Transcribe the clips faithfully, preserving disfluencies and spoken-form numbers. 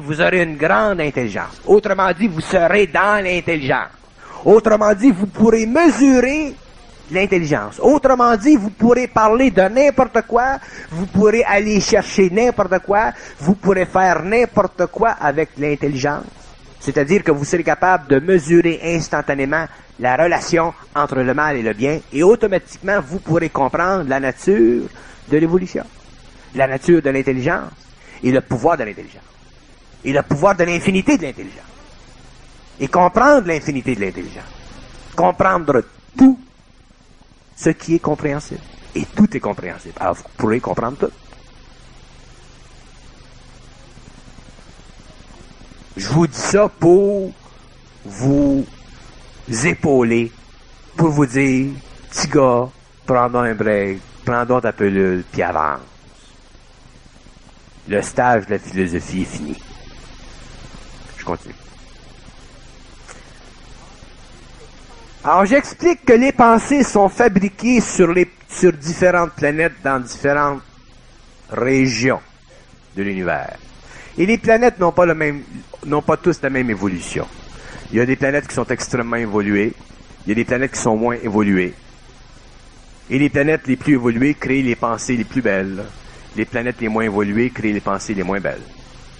vous aurez une grande intelligence. Autrement dit, vous serez dans l'intelligence. Autrement dit, vous pourrez mesurer l'intelligence. Autrement dit, vous pourrez parler de n'importe quoi, vous pourrez aller chercher n'importe quoi, vous pourrez faire n'importe quoi avec l'intelligence. C'est-à-dire que vous serez capable de mesurer instantanément la relation entre le mal et le bien, et automatiquement, vous pourrez comprendre la nature de l'évolution, la nature de l'intelligence, et le pouvoir de l'intelligence, et le pouvoir de l'infinité de l'intelligence, et comprendre l'infinité de l'intelligence, comprendre tout ce qui est compréhensible. Et tout est compréhensible. Alors, vous pourrez comprendre tout. Je vous dis ça pour vous épauler, pour vous dire, petit gars, prends donc un break, prends donc ta pilule, puis avance. Le stage de la philosophie est fini. Je continue. Alors, j'explique que les pensées sont fabriquées sur, les, sur différentes planètes dans différentes régions de l'univers. Et les planètes n'ont pas le même, n'ont pas tous la même évolution. Il y a des planètes qui sont extrêmement évoluées. Il y a des planètes qui sont moins évoluées. Et les planètes les plus évoluées créent les pensées les plus belles. Les planètes les moins évoluées créent les pensées les moins belles.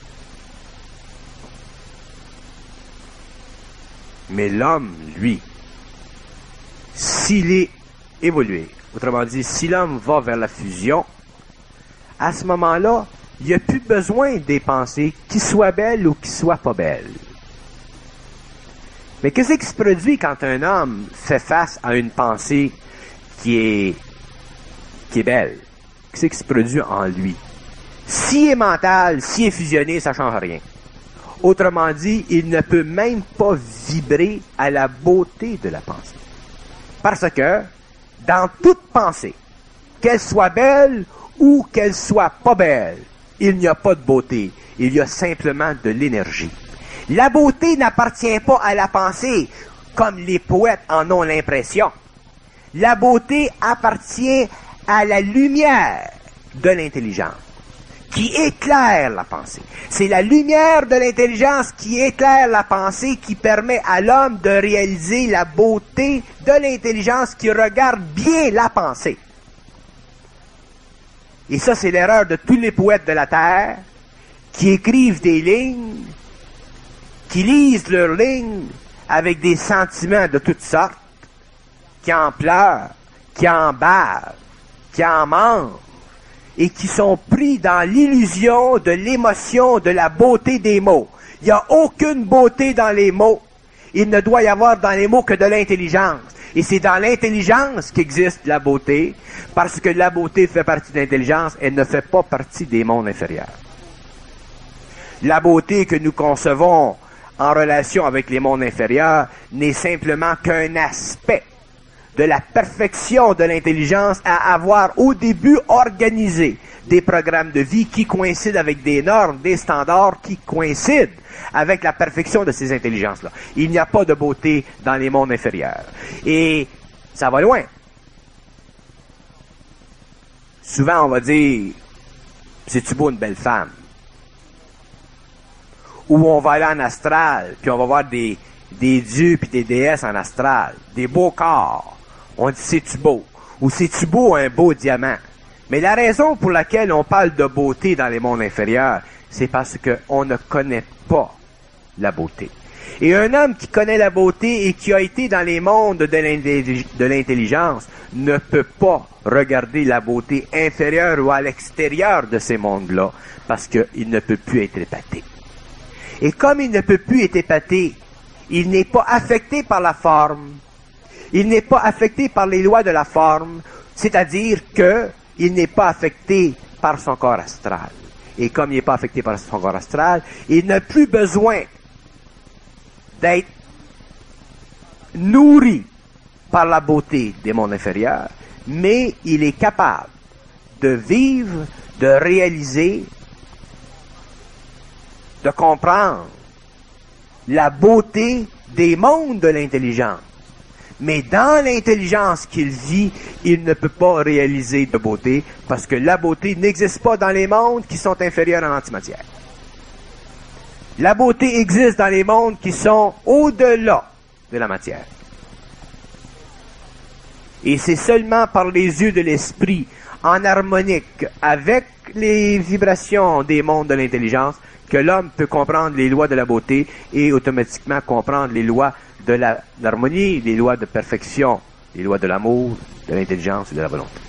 Mais l'homme, lui, s'il est évolué, autrement dit, si l'homme va vers la fusion, à ce moment-là, il n'y a plus besoin des pensées, qu'ils soient belles ou qu'ils soient pas belles. Mais qu'est-ce qui se produit quand un homme fait face à une pensée qui est, qui est belle? Qu'est-ce qui se produit en lui? S'il est mental, s'il est fusionné, ça ne change rien. Autrement dit, il ne peut même pas vibrer à la beauté de la pensée. Parce que, dans toute pensée, qu'elle soit belle ou qu'elle soit pas belle, il n'y a pas de beauté. Il y a simplement de l'énergie. La beauté n'appartient pas à la pensée, comme les poètes en ont l'impression. La beauté appartient à la lumière de l'intelligence, qui éclaire la pensée. C'est la lumière de l'intelligence qui éclaire la pensée, qui permet à l'homme de réaliser la beauté de l'intelligence qui regarde bien la pensée. Et ça, c'est l'erreur de tous les poètes de la Terre, qui écrivent des lignes, qui lisent leurs lignes avec des sentiments de toutes sortes, qui en pleurent, qui en bavent, qui en mangent, et qui sont pris dans l'illusion de l'émotion, de la beauté des mots. Il n'y a aucune beauté dans les mots. Il ne doit y avoir dans les mots que de l'intelligence. Et c'est dans l'intelligence qu'existe la beauté, parce que la beauté fait partie de l'intelligence, elle ne fait pas partie des mondes inférieurs. La beauté que nous concevons en relation avec les mondes inférieurs n'est simplement qu'un aspect de la perfection de l'intelligence à avoir au début organisé des programmes de vie qui coïncident avec des normes, des standards qui coïncident avec la perfection de ces intelligences-là. Il n'y a pas de beauté dans les mondes inférieurs. Et ça va loin. Souvent, on va dire, c'est-tu beau une belle femme? Ou on va aller en astral, puis on va voir des, des dieux puis des déesses en astral, des beaux corps. On dit, c'est-tu beau? Ou c'est-tu beau un beau diamant? Mais la raison pour laquelle on parle de beauté dans les mondes inférieurs, c'est parce qu'on ne connaît pas la beauté. Et un homme qui connaît la beauté et qui a été dans les mondes de l'intelligence ne peut pas regarder la beauté inférieure ou à l'extérieur de ces mondes-là, parce qu'il ne peut plus être épaté. Et comme il ne peut plus être épaté, il n'est pas affecté par la forme, il n'est pas affecté par les lois de la forme, c'est-à-dire que il n'est pas affecté par son corps astral. Et comme il n'est pas affecté par son corps astral, il n'a plus besoin d'être nourri par la beauté des mondes inférieurs, mais il est capable de vivre, de réaliser, de comprendre la beauté des mondes de l'intelligence. Mais dans l'intelligence qu'il vit, il ne peut pas réaliser de beauté, parce que la beauté n'existe pas dans les mondes qui sont inférieurs à l'antimatière. La beauté existe dans les mondes qui sont au-delà de la matière. Et c'est seulement par les yeux de l'esprit, en harmonique avec les vibrations des mondes de l'intelligence, que l'homme peut comprendre les lois de la beauté et automatiquement comprendre les lois de la- l'harmonie, les lois de perfection, les lois de l'amour, de l'intelligence et de la volonté.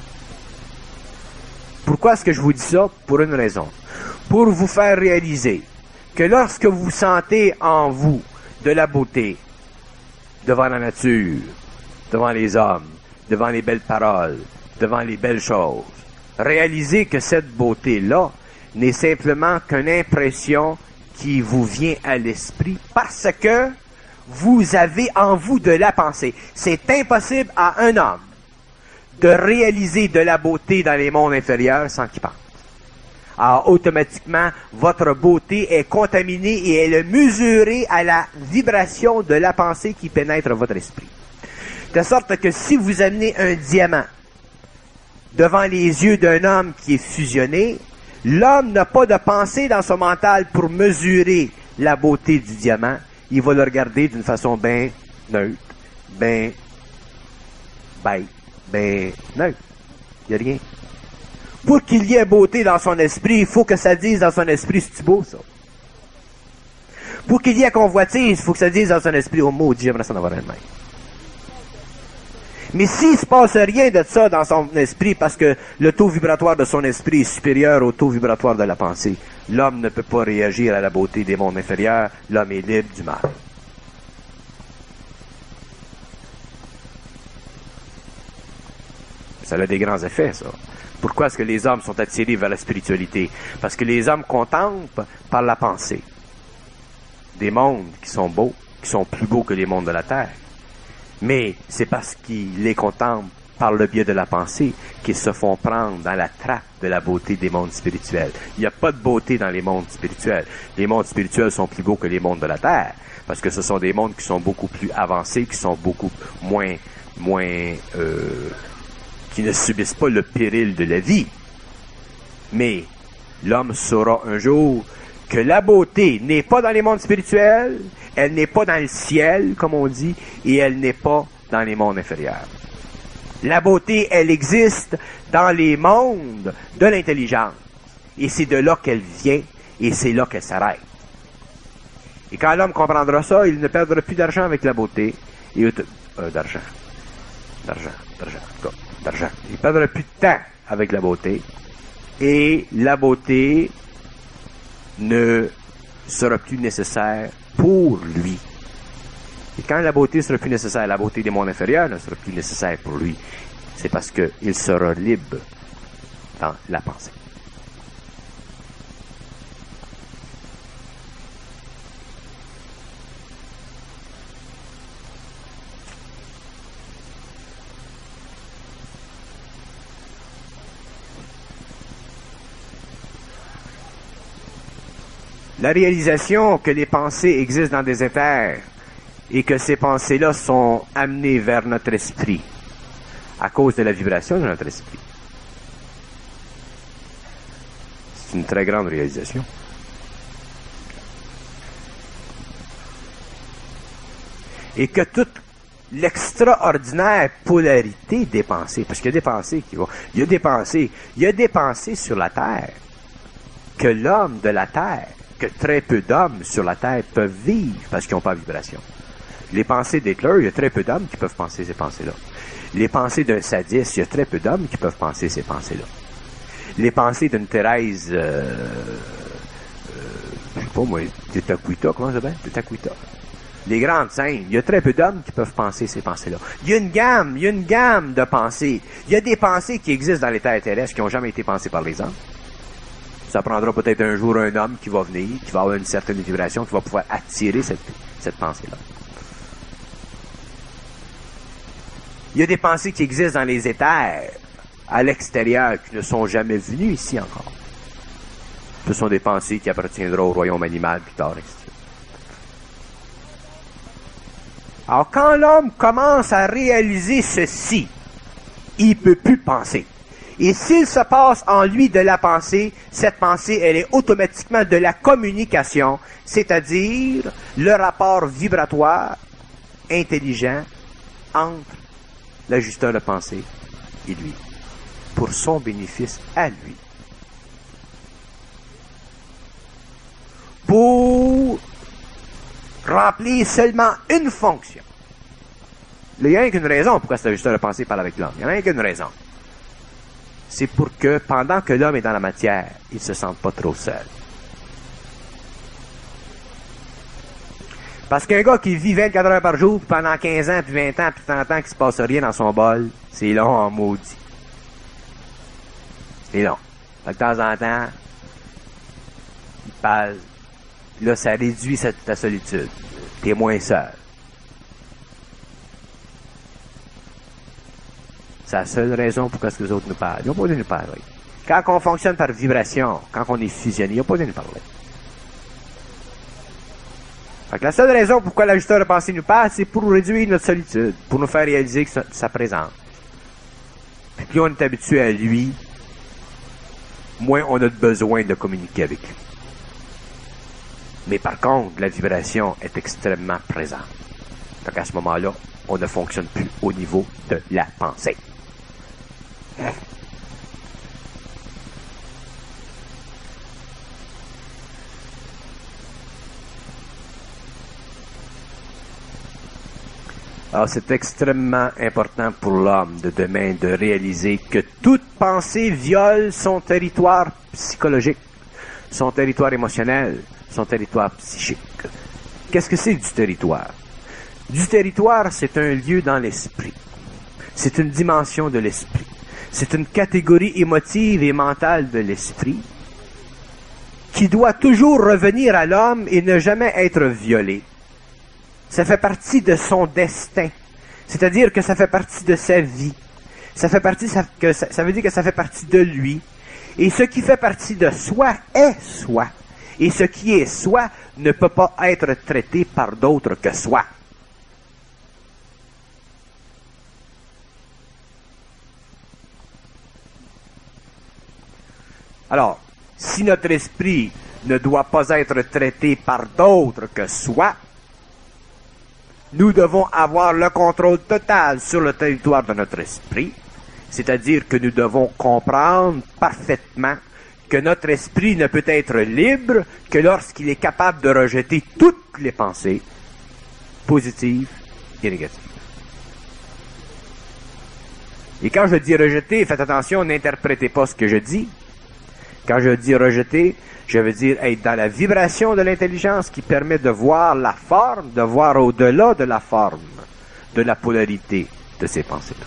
Pourquoi est-ce que je vous dis ça? Pour une raison. Pour vous faire réaliser que lorsque vous sentez en vous de la beauté, devant la nature, devant les hommes, devant les belles paroles, devant les belles choses, réalisez que cette beauté-là n'est simplement qu'une impression qui vous vient à l'esprit parce que vous avez en vous de la pensée. C'est impossible à un homme de réaliser de la beauté dans les mondes inférieurs sans qu'il pense. Alors, automatiquement, votre beauté est contaminée et elle est mesurée à la vibration de la pensée qui pénètre votre esprit. De sorte que si vous amenez un diamant devant les yeux d'un homme qui est fusionné, l'homme n'a pas de pensée dans son mental pour mesurer la beauté du diamant. Il va le regarder d'une façon bien neutre, bien bête, bien neutre. Il n'y a rien. Pour qu'il y ait beauté dans son esprit, il faut que ça dise dans son esprit, c'est beau ça. Pour qu'il y ait convoitise, il faut que ça dise dans son esprit, oh maudit, j'aimerais s'en avoir un de même. Mais s'il ne se passe rien de ça dans son esprit, parce que le taux vibratoire de son esprit est supérieur au taux vibratoire de la pensée, l'homme ne peut pas réagir à la beauté des mondes inférieurs, l'homme est libre du mal. Ça a des grands effets, ça. Pourquoi est-ce que les hommes sont attirés vers la spiritualité? Parce que les hommes contemplent par la pensée des mondes qui sont beaux, qui sont plus beaux que les mondes de la terre. Mais c'est parce qu'ils les contemplent par le biais de la pensée qu'ils se font prendre dans la trappe de la beauté des mondes spirituels. Il n'y a pas de beauté dans les mondes spirituels. Les mondes spirituels sont plus beaux que les mondes de la terre, parce que ce sont des mondes qui sont beaucoup plus avancés, qui sont beaucoup moins, moins, euh, qui ne subissent pas le péril de la vie. Mais l'homme saura un jour que la beauté n'est pas dans les mondes spirituels, elle n'est pas dans le ciel, comme on dit, et elle n'est pas dans les mondes inférieurs. La beauté, elle existe dans les mondes de l'intelligence. Et c'est de là qu'elle vient, et c'est là qu'elle s'arrête. Et quand l'homme comprendra ça, il ne perdra plus d'argent avec la beauté. Et, euh, d'argent. D'argent. D'argent. En tout cas, d'argent. Il ne perdra plus de temps avec la beauté. Et la beauté ne sera plus nécessaire pour lui. Et quand la beauté sera plus nécessaire, la beauté des mondes inférieurs ne sera plus nécessaire pour lui. C'est parce qu'il sera libre dans la pensée. La réalisation que les pensées existent dans des éthers et que ces pensées-là sont amenées vers notre esprit à cause de la vibration de notre esprit. C'est une très grande réalisation. Et que toute l'extraordinaire polarité des pensées, parce qu'il y a des pensées qui vont, il y a des pensées, il y a des pensées sur la terre que l'homme de la terre, que très peu d'hommes sur la terre peuvent vivre parce qu'ils n'ont pas de vibration. Les pensées d'Hitler, il y a très peu d'hommes qui peuvent penser ces pensées-là. Les pensées d'un sadiste, il y a très peu d'hommes qui peuvent penser ces pensées-là. Les pensées d'une Thérèse, euh, euh, je sais pas moi, Tetakwita, comment ça s'appelle? Tetakwita. Les grandes scènes, il y a très peu d'hommes qui peuvent penser ces pensées-là. Il y a une gamme, il y a une gamme de pensées. Il y a des pensées qui existent dans les terres terrestres qui n'ont jamais été pensées par les hommes. Ça prendra peut-être un jour un homme qui va venir, qui va avoir une certaine vibration, qui va pouvoir attirer cette, cette pensée-là. Il y a des pensées qui existent dans les éthers, à l'extérieur, qui ne sont jamais venues ici encore. Ce sont des pensées qui appartiendront au royaume animal plus tard, et cetera. Alors, quand l'homme commence à réaliser ceci, il ne peut plus penser. Et s'il se passe en lui de la pensée, cette pensée, elle est automatiquement de la communication, c'est-à-dire le rapport vibratoire intelligent entre l'ajusteur de pensée et lui, pour son bénéfice à lui. Pour remplir seulement une fonction. Il n'y a rien qu'une raison pourquoi cet ajusteur de pensée parle avec l'homme. Il n'y a rien qu'une raison. C'est pour que, pendant que l'homme est dans la matière, il ne se sente pas trop seul. Parce qu'un gars qui vit vingt-quatre heures par jour, pendant quinze ans, puis vingt ans, puis trente ans, qu'il ne se passe rien dans son bol, c'est long en maudit. C'est long. Fait que de temps en temps, il parle. Là, ça réduit ta solitude. T'es moins seul. C'est la seule raison pourquoi est-ce que les autres nous parlent. Ils n'ont pas besoin de nous parler. Quand on fonctionne par vibration, quand on est fusionné, ils n'ont pas besoin de nous parler. Fait que la seule raison pourquoi l'ajusteur de pensée nous parle, c'est pour réduire notre solitude, pour nous faire réaliser que ça, ça présente. Puis plus on est habitué à lui, moins on a besoin de communiquer avec lui. Mais par contre, la vibration est extrêmement présente. Donc à ce moment-là, on ne fonctionne plus au niveau de la pensée. Alors c'est extrêmement important pour l'homme de demain de réaliser que toute pensée viole son territoire psychologique, son territoire émotionnel, son territoire psychique. Qu'est-ce que c'est du territoire? Du territoire, c'est un lieu dans l'esprit. C'est une dimension de l'esprit. C'est une catégorie émotive et mentale de l'esprit qui doit toujours revenir à l'homme et ne jamais être violée. Ça fait partie de son destin. C'est-à-dire que ça fait partie de sa vie. Ça fait partie, ça, que ça, ça veut dire que ça fait partie de lui. Et ce qui fait partie de soi est soi. Et ce qui est soi ne peut pas être traité par d'autres que soi. Alors, si notre esprit ne doit pas être traité par d'autres que soi, nous devons avoir le contrôle total sur le territoire de notre esprit, c'est-à-dire que nous devons comprendre parfaitement que notre esprit ne peut être libre que lorsqu'il est capable de rejeter toutes les pensées positives et négatives. Et quand je dis rejeter, faites attention, n'interprétez pas ce que je dis. Quand je dis rejeter, je veux dire être dans la vibration de l'intelligence qui permet de voir la forme, de voir au-delà de la forme, de la polarité de ces pensées-là.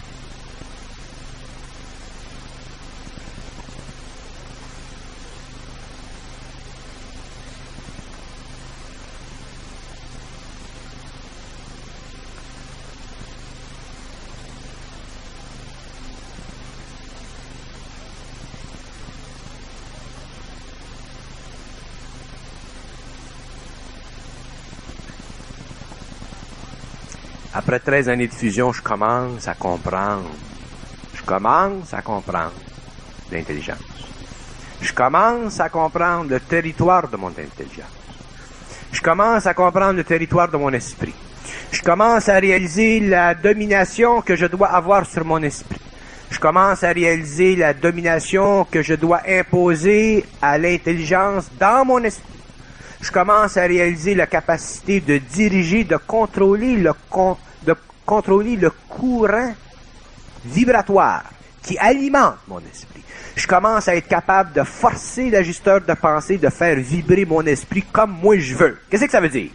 Après treize années de fusion, je commence à comprendre. Je commence à comprendre l'intelligence. Je commence à comprendre le territoire de mon intelligence. Je commence à comprendre le territoire de mon esprit. Je commence à réaliser la domination que je dois avoir sur mon esprit. Je commence à réaliser la domination que je dois imposer à l'intelligence dans mon esprit. Je commence à réaliser la capacité de diriger, de contrôler le, con, de contrôler le courant vibratoire qui alimente mon esprit. Je commence à être capable de forcer l'ajusteur de pensée de faire vibrer mon esprit comme moi je veux. Qu'est-ce que ça veut dire?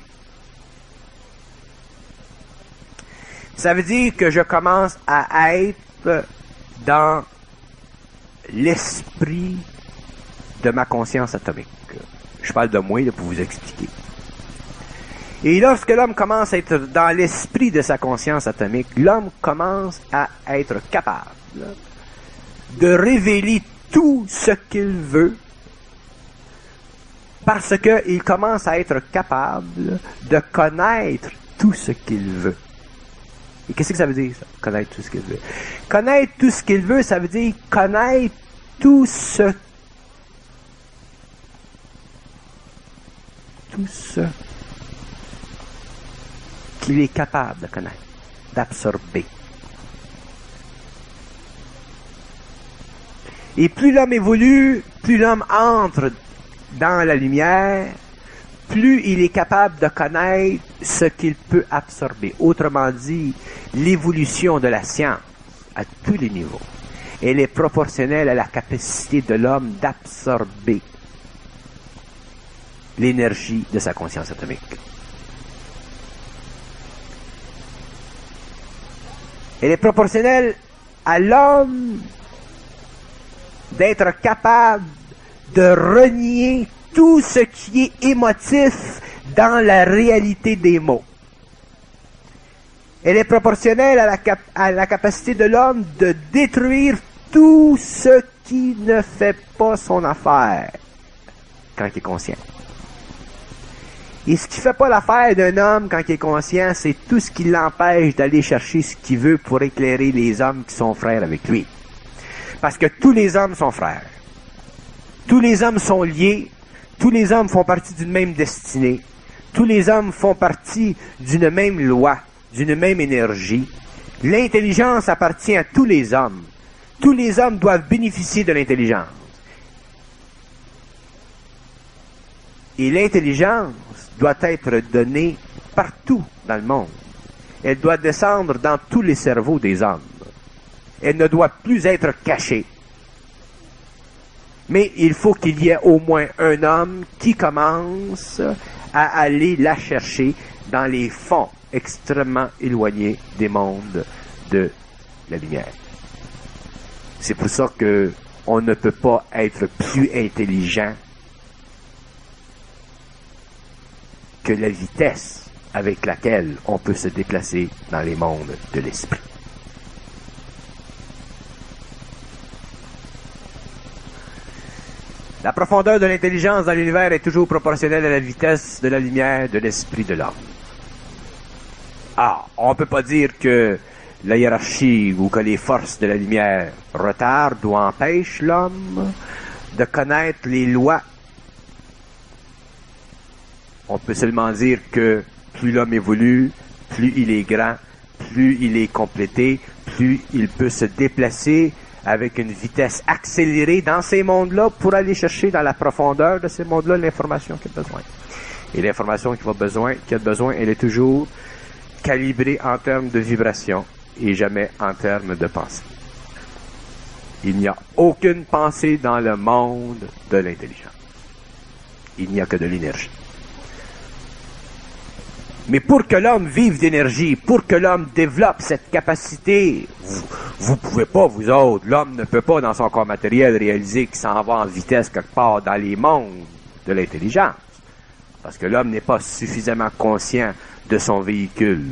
Ça veut dire que je commence à être dans l'esprit de ma conscience atomique. Je parle de moi là, pour vous expliquer. Et lorsque l'homme commence à être dans l'esprit de sa conscience atomique, l'homme commence à être capable de révéler tout ce qu'il veut parce qu'il commence à être capable de connaître tout ce qu'il veut. Et qu'est-ce que ça veut dire, ça? Connaître tout ce qu'il veut. Connaître tout ce qu'il veut, ça veut dire connaître tout ce... Tout ce qu'il est capable de connaître, d'absorber. Et plus l'homme évolue, plus l'homme entre dans la lumière, plus il est capable de connaître ce qu'il peut absorber. Autrement dit, l'évolution de la science à tous les niveaux, elle est proportionnelle à la capacité de l'homme d'absorber l'énergie de sa conscience atomique. Elle est proportionnelle à l'homme d'être capable de renier tout ce qui est émotif dans la réalité des mots. Elle est proportionnelle à la, cap- à la capacité de l'homme de détruire tout ce qui ne fait pas son affaire quand il est conscient. Et ce qui ne fait pas l'affaire d'un homme quand il est conscient, c'est tout ce qui l'empêche d'aller chercher ce qu'il veut pour éclairer les hommes qui sont frères avec lui. Parce que tous les hommes sont frères. Tous les hommes sont liés. Tous les hommes font partie d'une même destinée. Tous les hommes font partie d'une même loi, d'une même énergie. L'intelligence appartient à tous les hommes. Tous les hommes doivent bénéficier de l'intelligence. Et l'intelligence doit être donnée partout dans le monde. Elle doit descendre dans tous les cerveaux des hommes. Elle ne doit plus être cachée. Mais il faut qu'il y ait au moins un homme qui commence à aller la chercher dans les fonds extrêmement éloignés des mondes de la lumière. C'est pour ça que on ne peut pas être plus intelligent que la vitesse avec laquelle on peut se déplacer dans les mondes de l'esprit. La profondeur de l'intelligence dans l'univers est toujours proportionnelle à la vitesse de la lumière de l'esprit de l'homme. Ah, on ne peut pas dire que la hiérarchie ou que les forces de la lumière retardent ou empêchent l'homme de connaître les lois. On peut seulement dire que plus l'homme évolue, plus il est grand, plus il est complété, plus il peut se déplacer avec une vitesse accélérée dans ces mondes-là pour aller chercher dans la profondeur de ces mondes-là l'information qu'il a besoin. Et l'information qu'il a besoin, qu'il a besoin, elle est toujours calibrée en termes de vibration et jamais en termes de pensée. Il n'y a aucune pensée dans le monde de l'intelligence. Il n'y a que de l'énergie. Mais pour que l'homme vive d'énergie, pour que l'homme développe cette capacité, vous ne pouvez pas, vous autres, l'homme ne peut pas dans son corps matériel réaliser qu'il s'en va en vitesse quelque part dans les mondes de l'intelligence. Parce que l'homme n'est pas suffisamment conscient de son véhicule.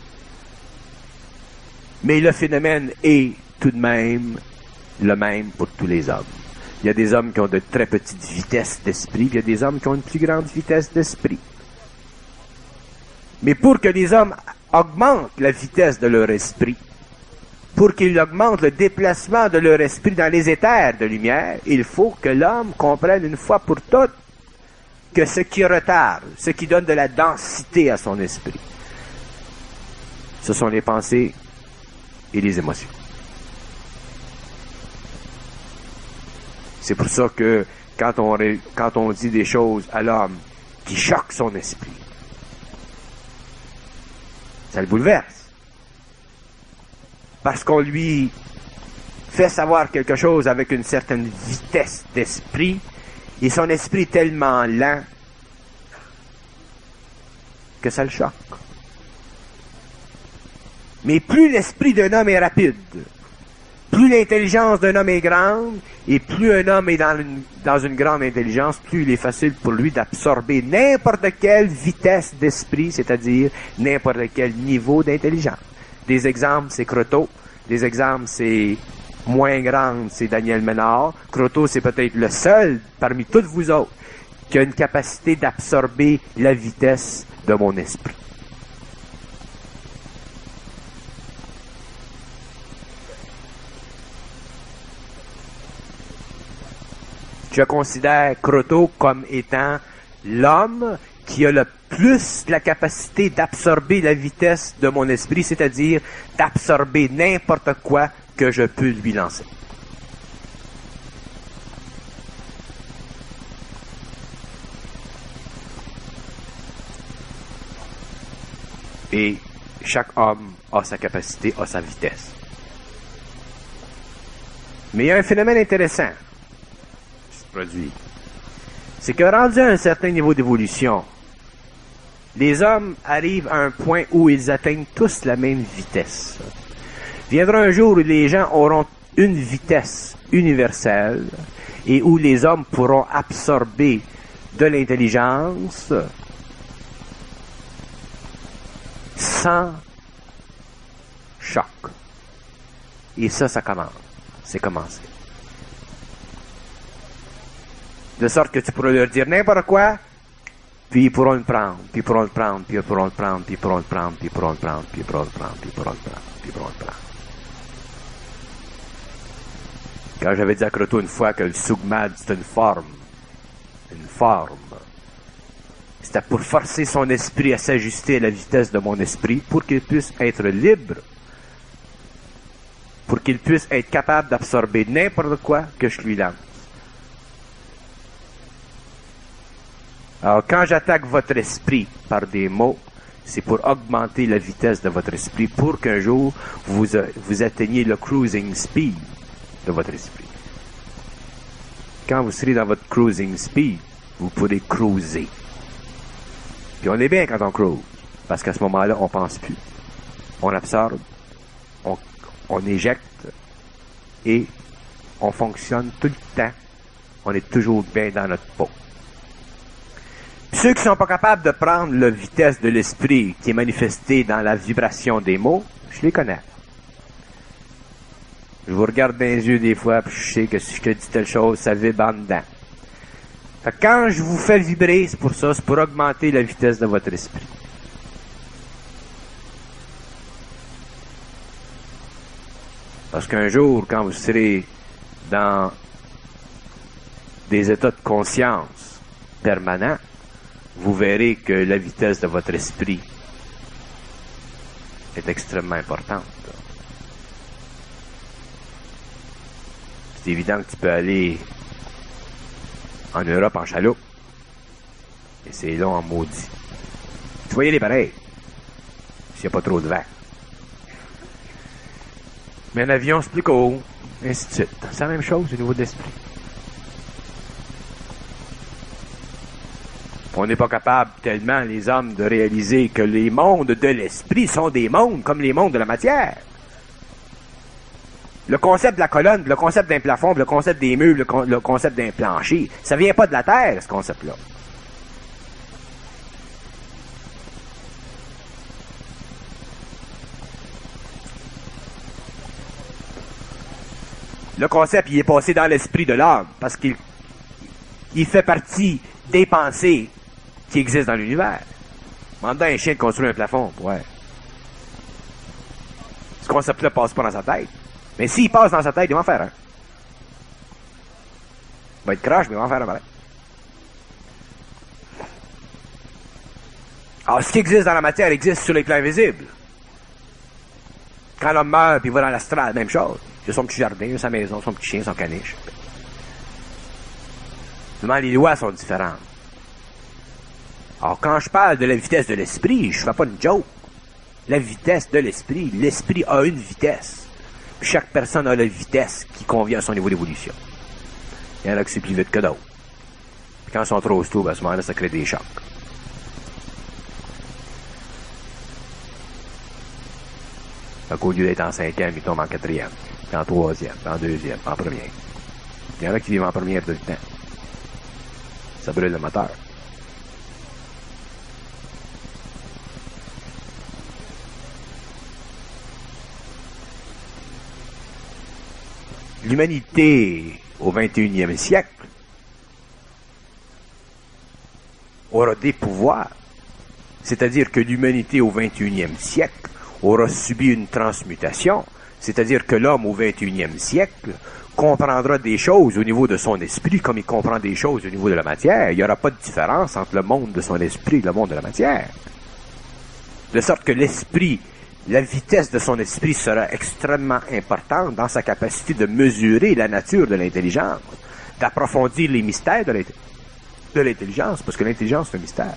Mais le phénomène est tout de même le même pour tous les hommes. Il y a des hommes qui ont de très petites vitesses d'esprit, il y a des hommes qui ont une plus grande vitesse d'esprit. Mais pour que les hommes augmentent la vitesse de leur esprit, pour qu'ils augmentent le déplacement de leur esprit dans les éthers de lumière, il faut que l'homme comprenne une fois pour toutes que ce qui retarde, ce qui donne de la densité à son esprit, ce sont les pensées et les émotions. C'est pour ça que quand on, quand on dit des choses à l'homme qui choquent son esprit, ça le bouleverse. Parce qu'on lui fait savoir quelque chose avec une certaine vitesse d'esprit, et son esprit est tellement lent que ça le choque. Mais plus l'esprit d'un homme est rapide, plus l'intelligence d'un homme est grande, et plus un homme est dans une, dans une grande intelligence, plus il est facile pour lui d'absorber n'importe quelle vitesse d'esprit, c'est-à-dire n'importe quel niveau d'intelligence. Des exemples, c'est Croteau. Des exemples, c'est moins grande, c'est Daniel Ménard. Croteau, c'est peut-être le seul parmi toutes vous autres qui a une capacité d'absorber la vitesse de mon esprit. je considère Croteau comme étant l'homme qui a le plus la capacité d'absorber la vitesse de mon esprit, c'est-à-dire d'absorber n'importe quoi que je peux lui lancer. Et chaque homme a sa capacité, a sa vitesse. Mais il y a un phénomène intéressant qui se produit. C'est que rendu à un certain niveau d'évolution, les hommes arrivent à un point où ils atteignent tous la même vitesse. Viendra un jour où les gens auront une vitesse universelle et où les hommes pourront absorber de l'intelligence sans choc. Et ça, ça commence. C'est commencé. De sorte que tu pourras leur dire n'importe quoi, puis ils pourront le prendre, puis ils pourront le prendre, puis ils pourront le prendre, puis ils pourront le prendre, puis ils pourront le prendre, puis ils pourront le prendre, puis ils pourront le prendre, puis ils pourront le prendre. Quand j'avais dit à Croteau une fois que le sougmad, c'est une forme, une forme, c'était pour forcer son esprit à s'ajuster à la vitesse de mon esprit, pour qu'il puisse être libre, pour qu'il puisse être capable d'absorber n'importe quoi que je lui lance. Alors, quand j'attaque votre esprit par des mots, c'est pour augmenter la vitesse de votre esprit, pour qu'un jour, vous, vous atteigniez le cruising speed de votre esprit. Quand vous serez dans votre cruising speed, vous pourrez cruiser. Puis on est bien quand on cruise, parce qu'à ce moment-là, on pense plus. On absorbe, on, on éjecte, et on fonctionne tout le temps. On est toujours bien dans notre peau. Ceux qui ne sont pas capables de prendre la vitesse de l'esprit qui est manifestée dans la vibration des mots, je les connais. Je vous regarde dans les yeux des fois, puis je sais que si je te dis telle chose, ça vibre en dedans. Fait que quand je vous fais vibrer, c'est pour ça, c'est pour augmenter la vitesse de votre esprit. Parce qu'un jour, quand vous serez dans des états de conscience permanents, vous verrez que la vitesse de votre esprit est extrêmement importante. C'est évident que tu peux aller en Europe en chaloupe. Et c'est long en maudit. Tu voyais les pareils. S'il n'y a pas trop de vent. Mais un avion, c'est plus court. Ainsi de suite. C'est la même chose au niveau de l'esprit. On n'est pas capable tellement, les hommes, de réaliser que les mondes de l'esprit sont des mondes comme les mondes de la matière. Le concept de la colonne, le concept d'un plafond, le concept des murs, le, con- le concept d'un plancher, ça vient pas de la Terre, ce concept-là. Le concept, il est passé dans l'esprit de l'homme, parce qu'il il fait partie des pensées qui existent dans l'univers. Demande à un chien de construire un plafond, ouais. Ce concept-là passe pas dans sa tête. Mais s'il passe dans sa tête, il va en faire un. Il va être crash, mais il va en faire un pareil. Alors, ce qui existe dans la matière existe sur les plans visibles. Quand l'homme meurt, puis il va dans l'astral, même chose. Il a son petit jardin, il a sa maison, son petit chien, son caniche. Seulement, les lois sont différentes. Alors, quand je parle de la vitesse de l'esprit, je fais pas une joke. La vitesse de l'esprit, l'esprit a une vitesse. Chaque personne a la vitesse qui convient à son niveau d'évolution. Il y en a qui c'est plus vite que d'autres. Puis quand ils sont trop tôt, à ce moment-là, ça crée des chocs. Donc, au lieu d'être en cinquième, ils tombent en quatrième, puis en troisième, puis en deuxième, puis en première. Il y en a qui vivent en première tout le temps. Ça brûle le moteur. L'humanité au vingt et unième siècle aura des pouvoirs. C'est-à-dire que l'humanité au vingt et unième siècle aura subi une transmutation. C'est-à-dire que l'homme au vingt et unième siècle comprendra des choses au niveau de son esprit comme il comprend des choses au niveau de la matière. Il n'y aura pas de différence entre le monde de son esprit et le monde de la matière. De sorte que l'esprit, la vitesse de son esprit sera extrêmement importante dans sa capacité de mesurer la nature de l'intelligence, d'approfondir les mystères de l'intelligence, parce que l'intelligence, c'est un mystère.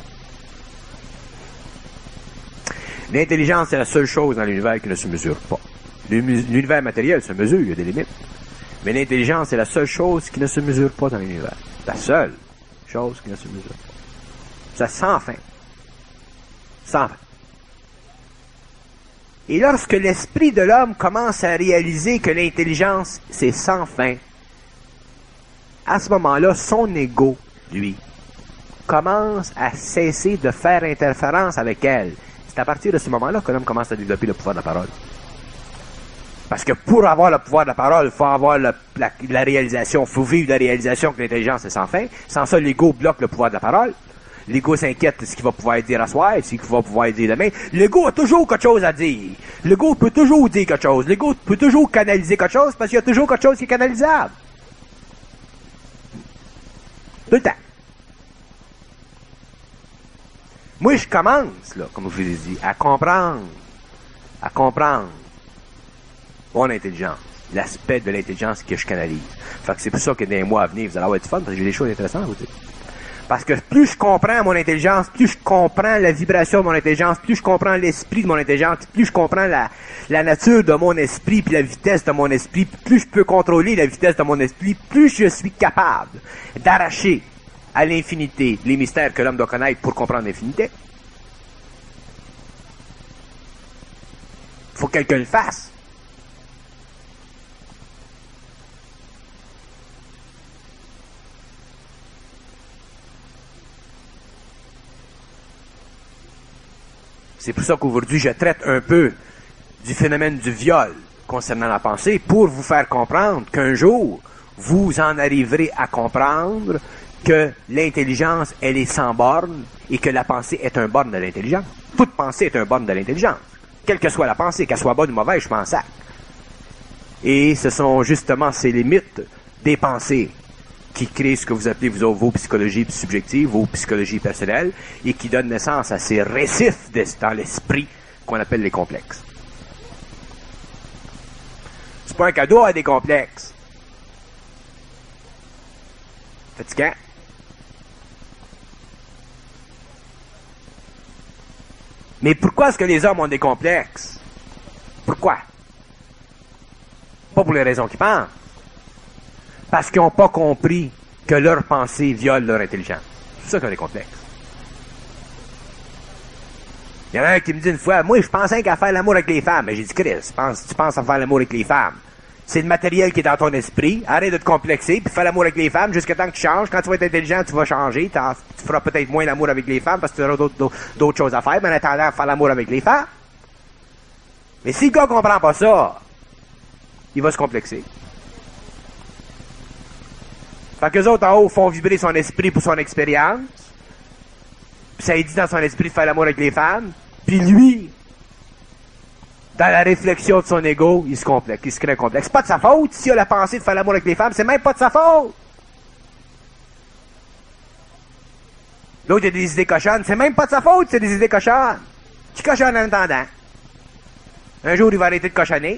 L'intelligence, c'est la seule chose dans l'univers qui ne se mesure pas. L'univers matériel se mesure, il y a des limites. Mais l'intelligence, c'est la seule chose qui ne se mesure pas dans l'univers. La seule chose qui ne se mesure pas. C'est sans fin. Sans fin. Et lorsque l'esprit de l'homme commence à réaliser que l'intelligence, c'est sans fin, à ce moment-là, son ego, lui, commence à cesser de faire interférence avec elle. C'est à partir de ce moment-là que l'homme commence à développer le pouvoir de la parole. Parce que pour avoir le pouvoir de la parole, il faut avoir le, la, la réalisation, il faut vivre la réalisation que l'intelligence est sans fin. Sans ça, l'ego bloque le pouvoir de la parole. L'ego s'inquiète de ce qu'il va pouvoir dire à soir, ce qu'il va pouvoir dire demain. L'ego a toujours quelque chose à dire. L'ego peut toujours dire quelque chose. L'ego peut toujours canaliser quelque chose parce qu'il y a toujours quelque chose qui est canalisable. Tout le temps. Moi, je commence, là, comme je vous ai dit, à comprendre, à comprendre mon intelligence, l'aspect de l'intelligence que je canalise. Fait que c'est pour ça que dans les mois à venir, vous allez avoir du fun, parce que j'ai des choses intéressantes à vous dire. Parce que plus je comprends mon intelligence, plus je comprends la vibration de mon intelligence, plus je comprends l'esprit de mon intelligence, plus je comprends la, la nature de mon esprit, puis la vitesse de mon esprit, plus je peux contrôler la vitesse de mon esprit, plus je suis capable d'arracher à l'infinité les mystères que l'homme doit connaître pour comprendre l'infinité. Il faut que quelqu'un le fasse. C'est pour ça qu'aujourd'hui, je traite un peu du phénomène du viol concernant la pensée pour vous faire comprendre qu'un jour, vous en arriverez à comprendre que l'intelligence, elle est sans borne et que la pensée est un borne de l'intelligence. Toute pensée est un borne de l'intelligence. Quelle que soit la pensée, qu'elle soit bonne ou mauvaise, je pense à. Et ce sont justement ces limites des pensées qui créent ce que vous appelez vous, vos psychologies subjectives, vos psychologies personnelles, et qui donnent naissance à ces récifs dans l'esprit qu'on appelle les complexes. C'est pas un cadeau à des complexes. Fatigant. Mais pourquoi est-ce que les hommes ont des complexes? Pourquoi? Pas pour les raisons qu'ils pensent. Parce qu'ils n'ont pas compris que leur pensée viole leur intelligence. C'est ça qu'ils ont des complexes. Il y en a un qui me dit une fois, moi je pensais qu'à faire l'amour avec les femmes. Mais j'ai dit, Chris, tu penses, tu penses à faire l'amour avec les femmes. C'est le matériel qui est dans ton esprit. Arrête de te complexer, puis fais l'amour avec les femmes jusqu'à temps que tu changes. Quand tu vas être intelligent, tu vas changer. Tu feras peut-être moins l'amour avec les femmes parce que tu auras d'autres, d'autres choses à faire, mais en attendant à faire l'amour avec les femmes. Mais si le gars comprend pas ça, il va se complexer. Fait qu'eux autres en haut font vibrer son esprit pour son expérience. Puis ça lui dit dans son esprit de faire l'amour avec les femmes. Puis lui, dans la réflexion de son ego, il se complexe, il se crée un complexe. C'est pas de sa faute s'il a la pensée de faire l'amour avec les femmes, c'est même pas de sa faute. L'autre, il a des idées cochonnes, c'est même pas de sa faute, c'est des idées cochonnes. Qui cochonne en attendant. Un jour, il va arrêter de cochonner.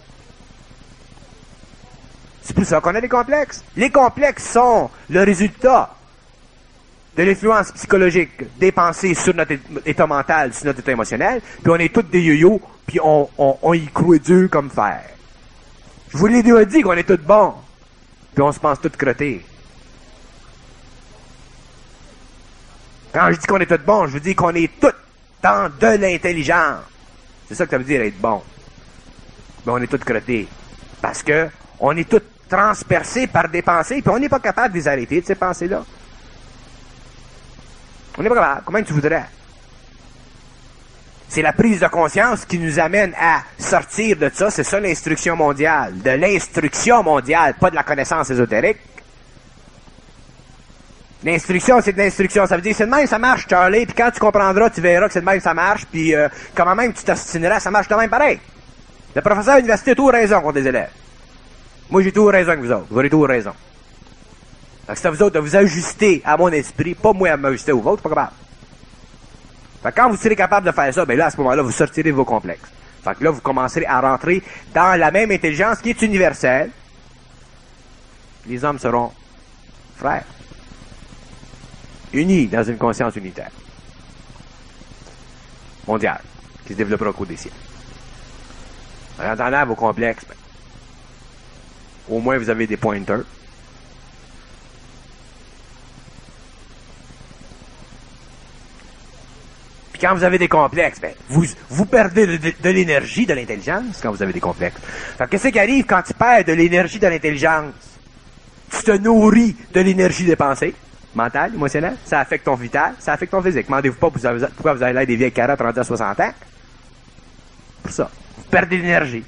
C'est pour ça qu'on a des complexes. Les complexes sont le résultat de l'influence psychologique des pensées sur notre état mental, sur notre état émotionnel, puis on est tous des yo-yo, puis on, on, on y croit dur comme fer. Je vous l'ai déjà dit qu'on est tous bons, puis on se pense tous crottés. Quand je dis qu'on est tous bons, je vous dis qu'on est tous dans de l'intelligence. C'est ça que ça veut dire être bon. Mais on est tous crottés. Parce que on est tous transpercés par des pensées, puis on n'est pas capable de les arrêter, de ces pensées-là. On n'est pas capable. Comment tu voudrais? C'est la prise de conscience qui nous amène à sortir de ça. C'est ça l'instruction mondiale. De l'instruction mondiale, pas de la connaissance ésotérique. L'instruction, c'est de l'instruction. Ça veut dire, c'est de même ça marche, Charlie, puis quand tu comprendras, tu verras que c'est de même ça marche, puis euh, comment même tu t'obstineras, ça marche de même pareil. Le professeur à l'université a tout raison contre les élèves. Moi, j'ai toujours raison que vous autres. Vous aurez toujours raison. Donc, c'est à vous autres de vous ajuster à mon esprit, pas moi à m'ajuster au vôtre, pas capable. Fait que quand vous serez capable de faire ça, ben là, à ce moment-là, vous sortirez de vos complexes. Fait que là, vous commencerez à rentrer dans la même intelligence qui est universelle. Les hommes seront frères. Unis dans une conscience unitaire. Mondiale. Qui se développera au cours des siècles. En attendant vos complexes, ben, au moins vous avez des pointers. Puis quand vous avez des complexes, ben, vous, vous perdez de, de, de l'énergie, de l'intelligence quand vous avez des complexes. Fait que qu'est-ce qui arrive quand tu perds de l'énergie, de l'intelligence? Tu te nourris de l'énergie des pensées, mentale, émotionnelle, ça affecte ton vital, ça affecte ton physique. Demandez-vous pas pourquoi vous avez l'air des vieilles carottes rendues à soixante ans. Pour ça. Vous perdez de l'énergie.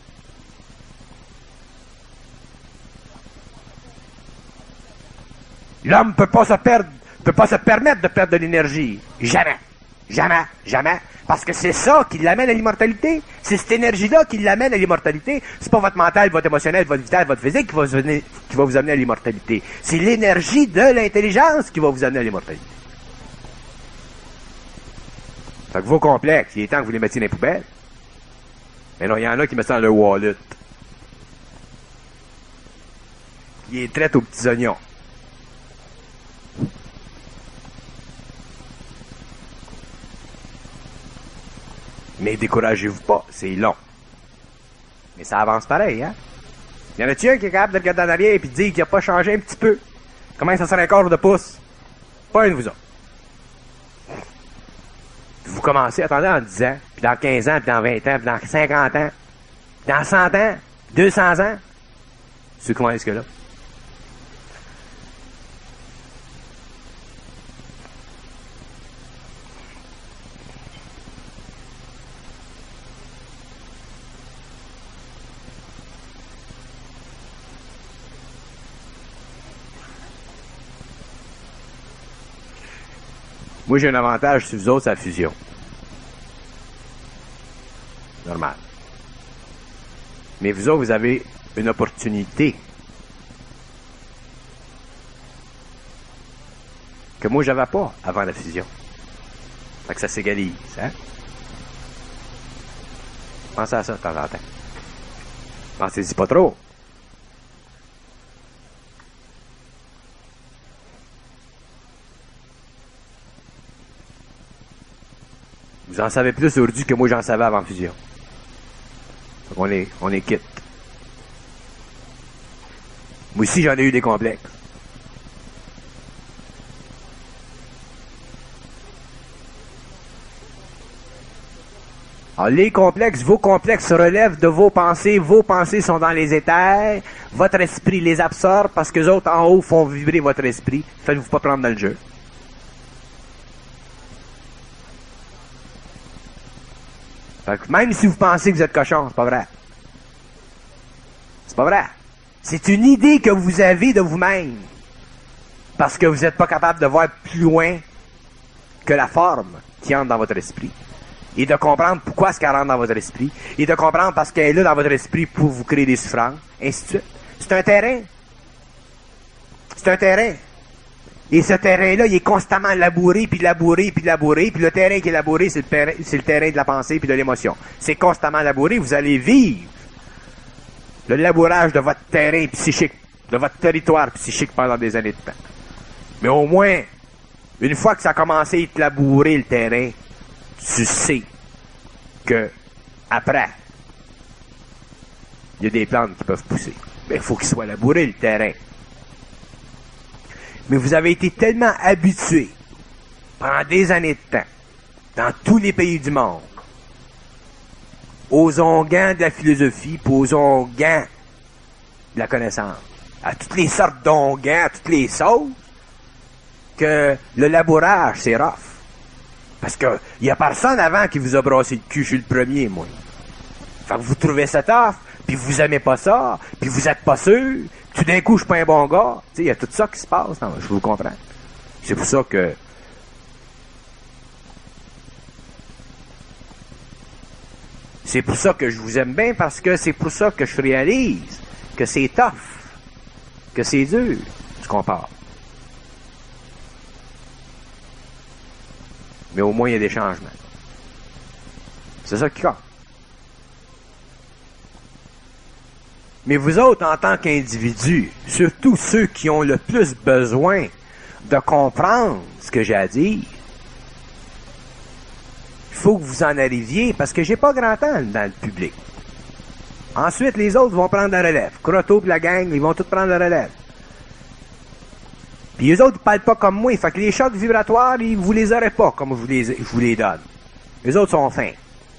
L'homme peut pas se perdre, peut pas se permettre de perdre de l'énergie. Jamais. Jamais. Jamais. Parce que c'est ça qui l'amène à l'immortalité. C'est cette énergie-là qui l'amène à l'immortalité. C'est pas votre mental, votre émotionnel, votre vital, votre physique qui va vous amener, qui va vous amener à l'immortalité. C'est l'énergie de l'intelligence qui va vous amener à l'immortalité. Fait que vos complexes, il est temps que vous les mettiez dans les poubelles. Mais non, il y en a qui mettent ça dans le wallet. Qui les traitent aux petits oignons. Mais découragez-vous pas, c'est long. Mais ça avance pareil, hein? Y en a-tu un qui est capable de regarder en arrière et de dire qu'il n'a pas changé un petit peu? Comment ça serait un corps de pouce? Pas un de vous autres. Vous commencez, attendez, en dix ans, puis dans quinze ans, puis dans vingt ans, puis dans cinquante ans, puis dans cent ans, deux cents ans. C'est comment est-ce que là? Moi, j'ai un avantage sur vous autres, c'est la fusion. Normal. Mais vous autres, vous avez une opportunité que moi, j'avais pas avant la fusion. Fait que ça s'égalise, hein? Pensez à ça de temps en temps. Pensez-y pas trop. Vous en savez plus aujourd'hui que moi j'en savais avant la fusion. Donc on est, on est quitte. Moi aussi j'en ai eu des complexes. Alors les complexes, vos complexes se relèvent de vos pensées. Vos pensées sont dans les éthers. Votre esprit les absorbe parce que les autres en haut font vibrer votre esprit. Faites-vous pas prendre dans le jeu. Fait que même si vous pensez que vous êtes cochon, c'est pas vrai. C'est pas vrai. C'est une idée que vous avez de vous-même. Parce que vous n'êtes pas capable de voir plus loin que la forme qui entre dans votre esprit. Et de comprendre pourquoi ce qu'elle rentre dans votre esprit. Et de comprendre parce qu'elle est là dans votre esprit pour vous créer des souffrances. Ainsi de suite. C'est un terrain. C'est un terrain. Et ce terrain-là, il est constamment labouré, puis labouré, puis labouré. Puis le terrain qui est labouré, c'est le, terrain, c'est le terrain de la pensée puis de l'émotion. C'est constamment labouré. Vous allez vivre le labourage de votre terrain psychique, de votre territoire psychique pendant des années de temps. Mais au moins, une fois que ça a commencé à être labouré, le terrain, tu sais que après, il y a des plantes qui peuvent pousser. Mais il faut qu'il soit labouré, le terrain. Mais vous avez été tellement habitués pendant des années de temps, dans tous les pays du monde, aux onguents de la philosophie, puis aux onguents de la connaissance, à toutes les sortes d'onguents, à toutes les sauces, que le labourage, c'est rough. Parce que il y a personne avant qui vous a brassé le cul, je suis le premier, moi. Fait que vous trouvez ça tough, puis vous aimez pas ça, puis vous êtes pas sûr, tout d'un coup, je suis pas un bon gars. Tu sais, il y a tout ça qui se passe. Non, je vous comprends. C'est pour ça que... C'est pour ça que je vous aime bien, parce que c'est pour ça que je réalise que c'est tough, que c'est dur, tu compares. Mais au moins, il y a des changements. C'est ça qui compte. Mais vous autres, en tant qu'individus, surtout ceux qui ont le plus besoin de comprendre ce que j'ai à dire, il faut que vous en arriviez, parce que j'ai pas grand temps dans le public. Ensuite, les autres vont prendre la relève. Croteau et la gang, ils vont tous prendre la relève. Puis les autres, ils parlent pas comme moi. Fait que les chocs vibratoires, ils vous les aurez pas comme je vous les, je vous les donne. Les autres sont fins.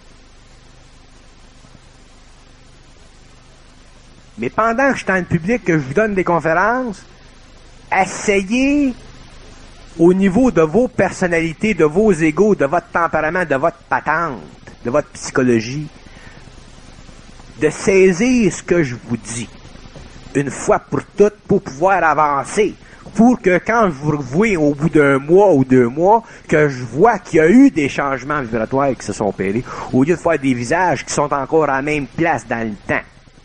Mais pendant que je suis dans le public, que je vous donne des conférences, essayez, au niveau de vos personnalités, de vos égos, de votre tempérament, de votre patente, de votre psychologie, de saisir ce que je vous dis, une fois pour toutes, pour pouvoir avancer. Pour que quand je vous revois au bout d'un mois ou deux mois, que je vois qu'il y a eu des changements vibratoires qui se sont opérés, au lieu de faire des visages qui sont encore à la même place dans le temps.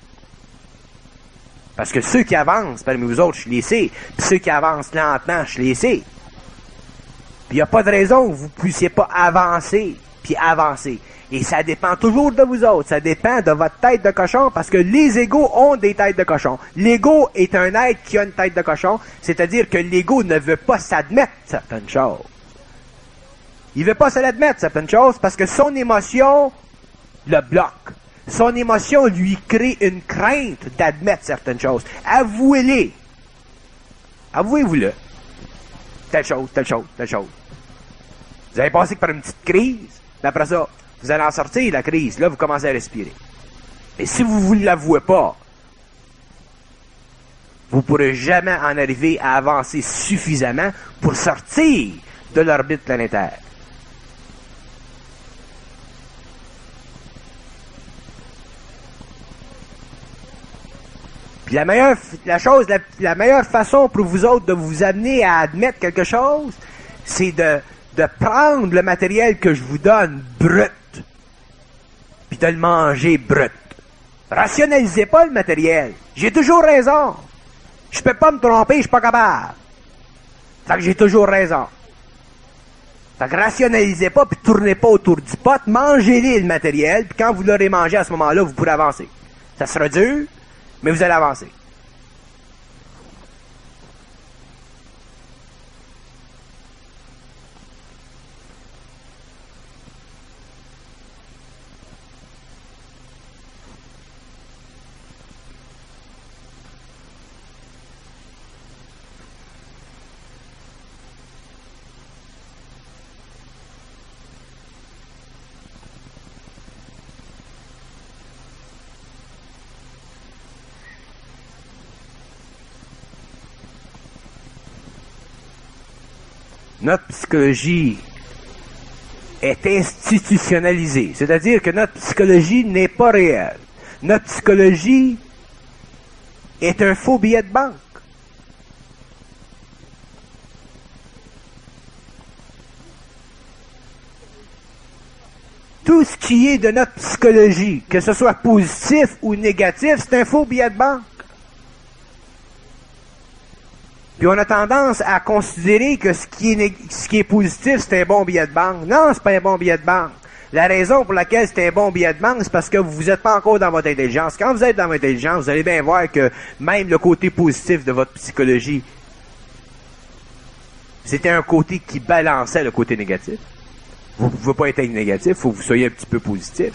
Parce que ceux qui avancent, parmi vous autres, je les sais. Puis ceux qui avancent lentement, je les sais. Puis il n'y a pas de raison que vous ne puissiez pas avancer, puis avancer. Et ça dépend toujours de vous autres. Ça dépend de votre tête de cochon, parce que les égos ont des têtes de cochon. L'ego est un être qui a une tête de cochon, c'est-à-dire que l'ego ne veut pas s'admettre certaines choses. Il ne veut pas se l'admettre certaines choses, parce que son émotion le bloque. Son émotion lui crée une crainte d'admettre certaines choses. Avouez-les. Avouez-vous-le. Telle chose, telle chose, telle chose. Vous avez passé par une petite crise, mais après ça, vous allez en sortir, la crise. Là, vous commencez à respirer. Et si vous ne vous l'avouez pas, vous ne pourrez jamais en arriver à avancer suffisamment pour sortir de l'orbite planétaire. Puis la meilleure, la chose, la, la meilleure façon pour vous autres de vous amener à admettre quelque chose, c'est de, de prendre le matériel que je vous donne brut, puis de le manger brut. Rationalisez pas le matériel. J'ai toujours raison. Je peux pas me tromper, je suis pas capable. Fait que j'ai toujours raison. Fait que rationalisez pas, puis tournez pas autour du pot, mangez-les le matériel, puis quand vous l'aurez mangé à ce moment-là, vous pourrez avancer. Ça sera dur, mais vous allez avancer. Notre psychologie est institutionnalisée, c'est-à-dire que notre psychologie n'est pas réelle. Notre psychologie est un faux billet de banque. Tout ce qui est de notre psychologie, que ce soit positif ou négatif, c'est un faux billet de banque. Puis on a tendance à considérer que ce qui est, nég- ce qui est positif, c'est un bon billet de banque. Non, c'est pas un bon billet de banque. La raison pour laquelle c'est un bon billet de banque, c'est parce que vous n'êtes pas encore dans votre intelligence. Quand vous êtes dans votre intelligence, vous allez bien voir que même le côté positif de votre psychologie, c'était un côté qui balançait le côté négatif. Vous ne pouvez pas être négatif, il faut que vous soyez un petit peu positif.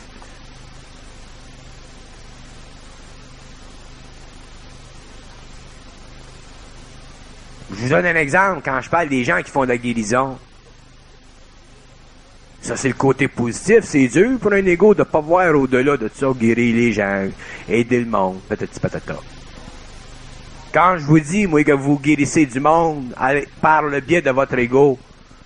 Je vous donne un exemple quand je parle des gens qui font de la guérison. Ça, c'est le côté positif. C'est dur pour un ego de ne pas voir au-delà de ça, guérir les gens, aider le monde, patati patata. Quand je vous dis, moi, que vous guérissez du monde par le biais de votre ego,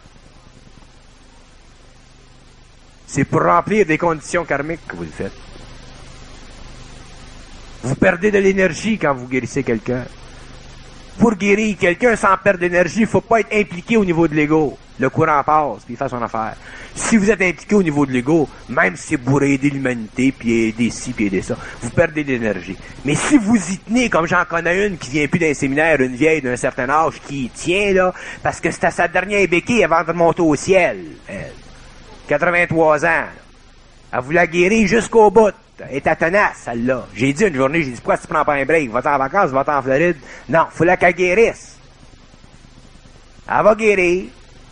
c'est pour remplir des conditions karmiques que vous le faites. Vous perdez de l'énergie quand vous guérissez quelqu'un. Pour guérir quelqu'un sans perdre d'énergie, il ne faut pas être impliqué au niveau de l'ego. Le courant passe, puis il fait son affaire. Si vous êtes impliqué au niveau de l'ego, même si c'est pour aider l'humanité, puis aider ci, puis aider ça, vous perdez d'énergie. Mais si vous y tenez, comme j'en connais une qui vient plus d'un séminaire, une vieille d'un certain âge, qui y tient, là, parce que c'était sa dernière béquille avant de monter au ciel, elle. quatre-vingt-trois ans. Là. Elle voulait guérir jusqu'au bout. Elle était tenace, celle-là. J'ai dit une journée, j'ai dit, pourquoi tu prends pas un break? Va-t'en en vacances, va-t'en en Floride? Non, il fallait qu'elle guérisse. Elle va guérir.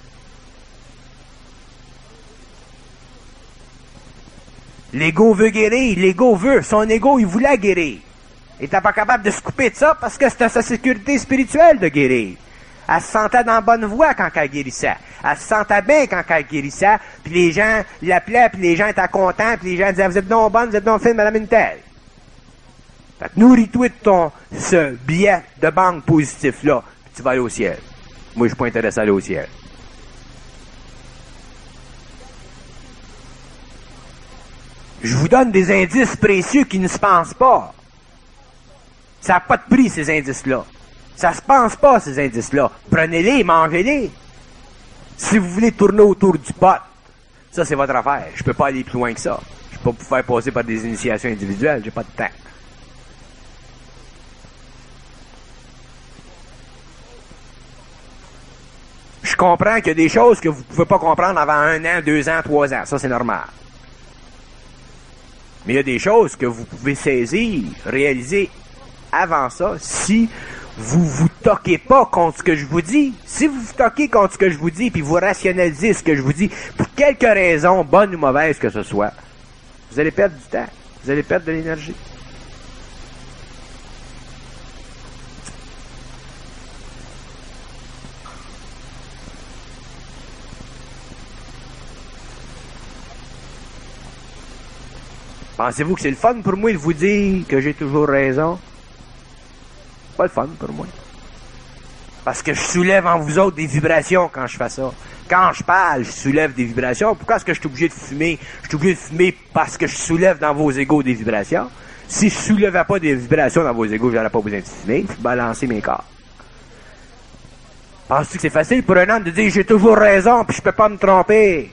L'ego veut guérir, l'ego veut, son ego, il voulait guérir. Il n'était pas capable de se couper de ça parce que c'était sa sécurité spirituelle de guérir. Elle se sentait dans la bonne voie quand elle guérissait. Elle se sentait bien quand elle guérissait, puis les gens l'appelaient, puis les gens étaient contents, puis les gens disaient « Vous êtes donc bonne, vous êtes donc fine, madame une telle. » Fait que nourris-toi de ton, ce billet de banque positif-là, puis tu vas aller au ciel. Moi, je suis pas intéressé à aller au ciel. Je vous donne des indices précieux qui ne se pensent pas. Ça n'a pas de prix, ces indices-là. Ça se pense pas, ces indices-là. Prenez-les, mangez-les. Si vous voulez tourner autour du pot, ça, c'est votre affaire. Je peux pas aller plus loin que ça. Je peux pas vous faire passer par des initiations individuelles. J'ai pas de temps. Je comprends qu'il y a des choses que vous pouvez pas comprendre avant un an, deux ans, trois ans. Ça, c'est normal. Mais il y a des choses que vous pouvez saisir, réaliser avant ça, si vous vous toquez pas contre ce que je vous dis. Si vous vous toquez contre ce que je vous dis, puis vous rationalisez ce que je vous dis, pour quelque raison, bonne ou mauvaise que ce soit, vous allez perdre du temps. Vous allez perdre de l'énergie. Pensez-vous que c'est le fun pour moi de vous dire que j'ai toujours raison? C'est pas le fun pour moi. Parce que je soulève en vous autres des vibrations quand je fais ça. Quand je parle, je soulève des vibrations. Pourquoi est-ce que je suis obligé de fumer? Je suis obligé de fumer parce que je soulève dans vos égos des vibrations. Si je soulevais pas des vibrations dans vos égos, j'aurais pas besoin de fumer. Je balancer mes corps. Penses-tu que c'est facile pour un homme de dire j'ai toujours raison puis je peux pas me tromper?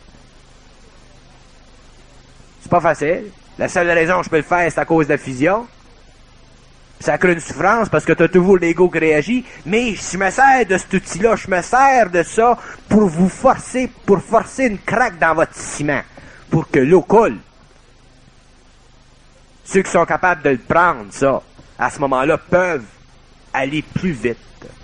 C'est pas facile. La seule raison que je peux le faire, c'est à cause de la fusion. Ça crée une souffrance parce que tu as toujours l'ego qui réagit. Mais je me sers de cet outil-là, je me sers de ça pour vous forcer, pour forcer une craque dans votre ciment. Pour que l'eau coule. Ceux qui sont capables de le prendre, ça, à ce moment-là, peuvent aller plus vite.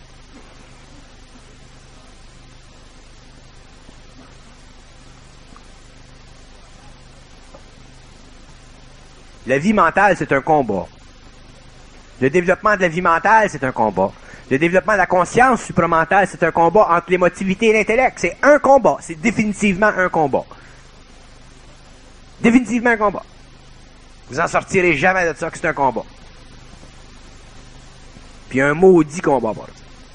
La vie mentale, c'est un combat. Le développement de la vie mentale, c'est un combat. Le développement de la conscience supramentale, c'est un combat entre l'émotivité et l'intellect. C'est un combat. C'est définitivement un combat. Définitivement un combat. Vous en sortirez jamais de ça que c'est un combat. Puis un maudit combat pour ça.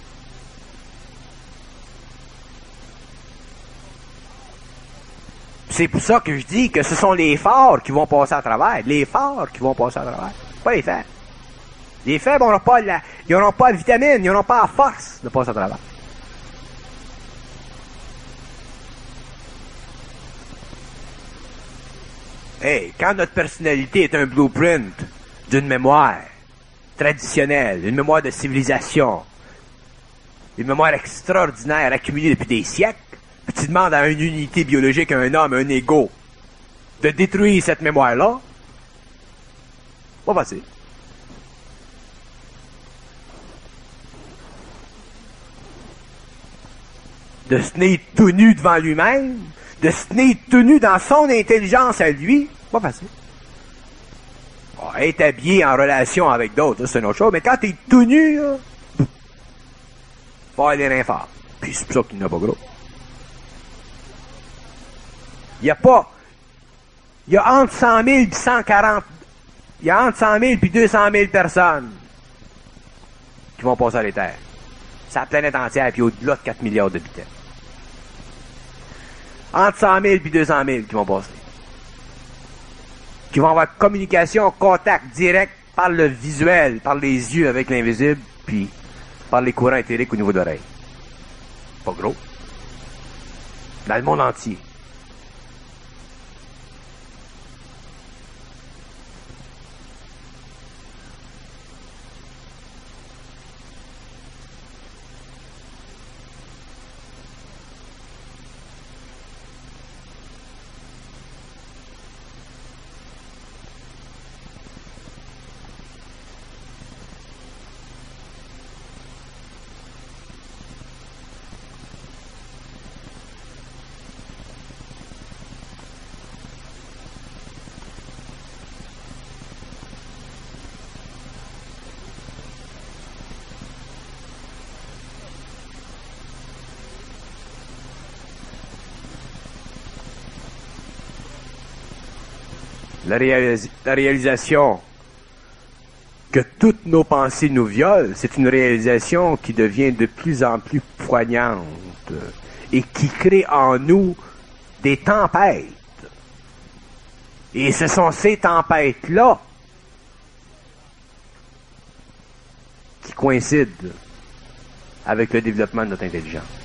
C'est pour ça que je dis que ce sont les forts qui vont passer à travers. Les forts qui vont passer à travers. Pas les faibles. Les faibles n'auront pas la, ils n'auront pas la vitamine, ils n'auront pas la force de passer à travers. Hey, quand notre personnalité est un blueprint d'une mémoire traditionnelle, une mémoire de civilisation, une mémoire extraordinaire accumulée depuis des siècles, puis tu demandes à une unité biologique, à un homme, à un ego, de détruire cette mémoire-là, pas facile. De se tenir tout nu devant lui-même, de se tenir tout nu dans son intelligence à lui, pas facile. Bon, être habillé en relation avec d'autres, c'est une autre chose, mais quand t'es tout nu, là, faut aller rien faire. Puis c'est pour ça qu'il n'a pas gros. Il n'y a pas, il y a entre cent mille et cent quarante, il y a entre cent mille et deux cent mille personnes qui vont passer à l'éther. C'est la planète entière, puis au-delà de quatre milliards d'habitants. Entre cent mille et deux cent mille qui vont passer. Qui vont avoir communication, contact direct par le visuel, par les yeux avec l'invisible, puis par les courants éthériques au niveau d'oreille. Pas gros. Dans le monde entier. La, réalis- la réalisation que toutes nos pensées nous violent, c'est une réalisation qui devient de plus en plus poignante et qui crée en nous des tempêtes. Et ce sont ces tempêtes-là qui coïncident avec le développement de notre intelligence.